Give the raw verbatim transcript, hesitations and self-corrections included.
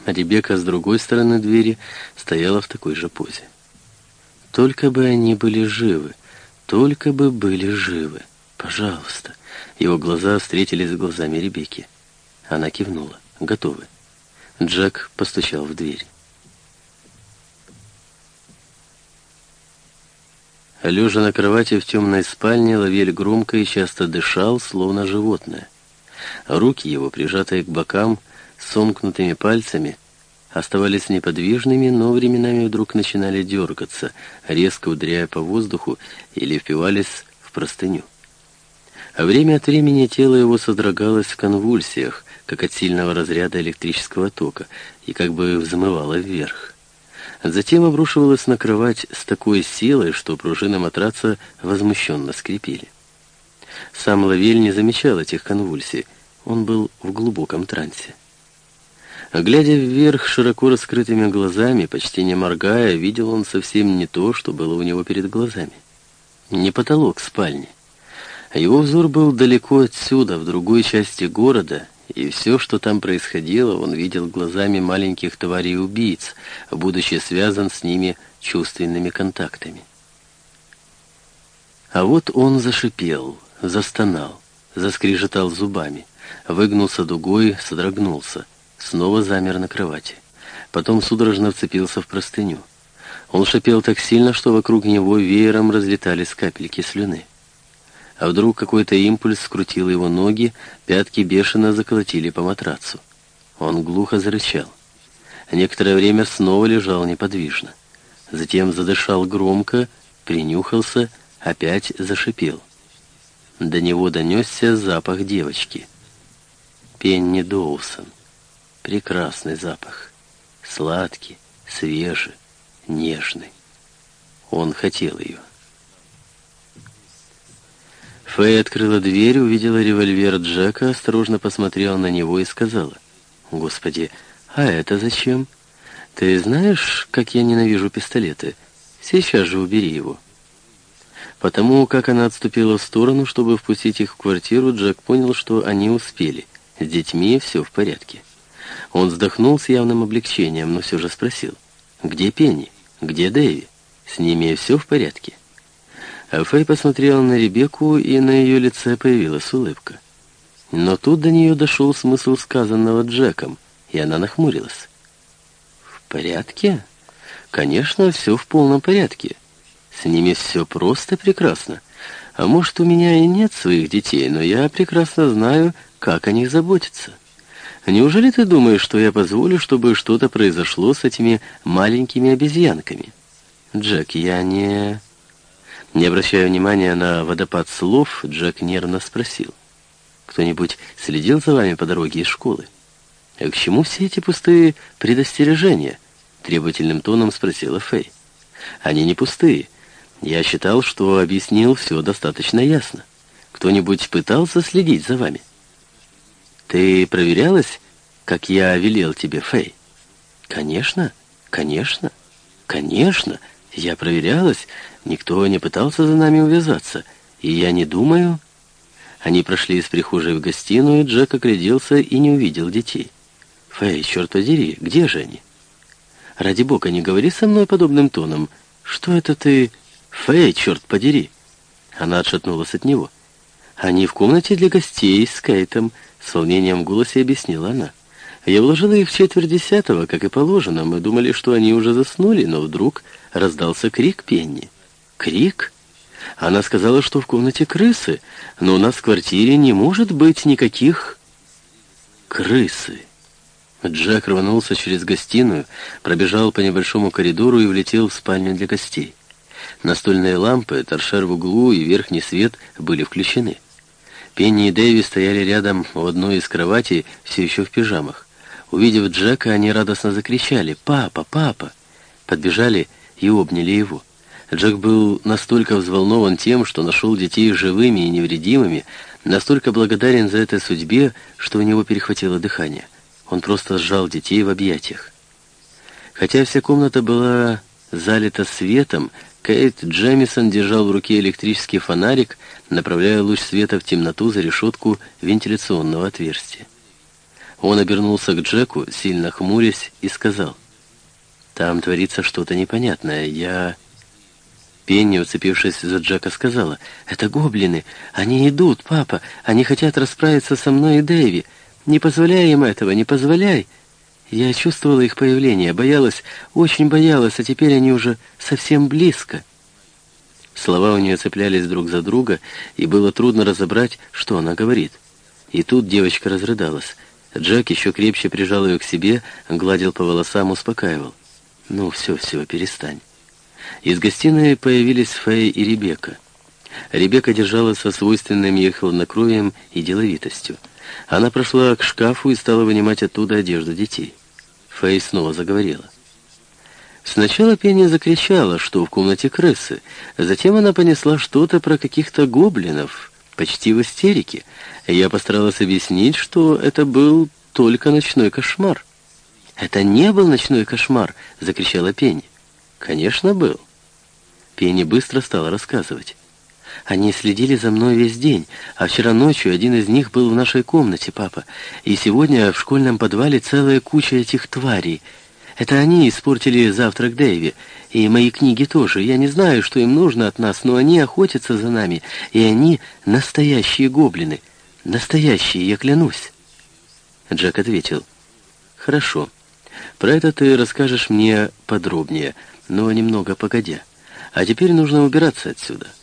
Ребекка с другой стороны двери стояла в такой же позе. Только бы они были живы, только бы были живы. Пожалуйста. Его глаза встретились с глазами Ребекки. Она кивнула. Готовы. Джек постучал в дверь. Лежа на кровати в темной спальне, Лавель громко и часто дышал, словно животное. Руки его, прижатые к бокам, с сомкнутыми пальцами, оставались неподвижными, но временами вдруг начинали дергаться, резко ударяя по воздуху или впивались в простыню. А время от времени тело его содрогалось в конвульсиях, как от сильного разряда электрического тока, и как бы взмывало вверх. Затем обрушивалось на кровать с такой силой, что пружины матраца возмущенно скрипели. Сам Лавель не замечал этих конвульсий, он был в глубоком трансе. Глядя вверх широко раскрытыми глазами, почти не моргая, видел он совсем не то, что было у него перед глазами. Не потолок спальни. Его взор был далеко отсюда, в другой части города, и все, что там происходило, он видел глазами маленьких тварей-убийц, будучи связан с ними чувственными контактами. А вот он зашипел, застонал, заскрежетал зубами, выгнулся дугой, содрогнулся, снова замер на кровати. Потом судорожно вцепился в простыню. Он шипел так сильно, что вокруг него веером разлетались капельки слюны. А вдруг какой-то импульс скрутил его ноги, пятки бешено заколотили по матрацу. Он глухо зарычал. Некоторое время снова лежал неподвижно. Затем задышал громко, принюхался, опять зашипел. До него донесся запах девочки. Пенни Доусон. Прекрасный запах. Сладкий, свежий, нежный. Он хотел ее. Фэй открыла дверь, увидела револьвер Джека, осторожно посмотрела на него и сказала: «Господи, а это зачем? Ты знаешь, как я ненавижу пистолеты? Сейчас же убери его». Потому как она отступила в сторону, чтобы впустить их в квартиру, Джек понял, что они успели. С детьми все в порядке. Он вздохнул с явным облегчением, но все же спросил: «Где Пенни? Где Дэви? С ними все в порядке?» А Фэй посмотрела на Ребекку, и на ее лице появилась улыбка. Но тут до нее дошел смысл сказанного Джеком, и она нахмурилась. «В порядке? Конечно, все в полном порядке. С ними все просто прекрасно. А может, у меня и нет своих детей, но я прекрасно знаю, как о них заботиться. Неужели ты думаешь, что я позволю, чтобы что-то произошло с этими маленькими обезьянками? Джек, я не...» Не обращая внимания на водопад слов, Джек нервно спросил: «Кто-нибудь следил за вами по дороге из школы?» «А к чему все эти пустые предостережения?» — требовательным тоном спросила Фэй. «Они не пустые. Я считал, что объяснил все достаточно ясно. Кто-нибудь пытался следить за вами?» «Ты проверялась, как я велел тебе, Фэй?» «Конечно, конечно, конечно. Я проверялась. Никто не пытался за нами увязаться. И я не думаю...» Они прошли из прихожей в гостиную, Джек огляделся и не увидел детей. «Фэй, черт подери, где же они?» «Ради бога, не говори со мной подобным тоном. Что это ты...» «Фэй, черт подери!» Она отшатнулась от него. «Они в комнате для гостей с Кейтом», — с волнением в голосе объяснила она. «Я уложила их в четверть десятого, как и положено. Мы думали, что они уже заснули, но вдруг раздался крик Пенни». «Крик?» Она сказала, что в комнате крысы, но у нас в квартире не может быть никаких... крысы. Джек рванулся через гостиную, пробежал по небольшому коридору и влетел в спальню для гостей. Настольные лампы, торшер в углу и верхний свет были включены. Пенни и Дэви стояли рядом у одной из кроватей, все еще в пижамах. Увидев Джека, они радостно закричали: «Папа! Папа!» Подбежали и обняли его. Джек был настолько взволнован тем, что нашел детей живыми и невредимыми, настолько благодарен за это судьбе, что у него перехватило дыхание. Он просто сжал детей в объятиях. Хотя вся комната была залита светом, Кейт Джемисон держал в руке электрический фонарик, направляя луч света в темноту за решетку вентиляционного отверстия. Он обернулся к Джеку, сильно хмурясь, и сказал: «Там творится что-то непонятное. Я...» Пенни, уцепившись за Джека, сказала: «Это гоблины! Они идут, папа! Они хотят расправиться со мной и Дэви! Не позволяй им этого, не позволяй!» Я чувствовала их появление, боялась, очень боялась, а теперь они уже совсем близко. Слова у нее цеплялись друг за друга, и было трудно разобрать, что она говорит. И тут девочка разрыдалась. Джек еще крепче прижал ее к себе, гладил по волосам, успокаивал. «Ну, все, все, перестань». Из гостиной появились Фэй и Ребекка. Ребекка держалась со свойственным ей хладнокровием и деловитостью. Она прошла к шкафу и стала вынимать оттуда одежду детей. Фэй снова заговорила. Сначала Пенни закричала, что в комнате крысы. Затем она понесла что-то про каких-то гоблинов, почти в истерике. Я постаралась объяснить, что это был только ночной кошмар. «Это не был ночной кошмар!» — закричала Пенни. «Конечно, был». Пенни быстро стала рассказывать. «Они следили за мной весь день, а вчера ночью один из них был в нашей комнате, папа, и сегодня в школьном подвале целая куча этих тварей. Это они испортили завтрак Дэви, и мои книги тоже. Я не знаю, что им нужно от нас, но они охотятся за нами, и они настоящие гоблины. Настоящие, я клянусь». Джек ответил: «Хорошо. Про это ты расскажешь мне подробнее, но немного погодя. А теперь нужно убираться отсюда».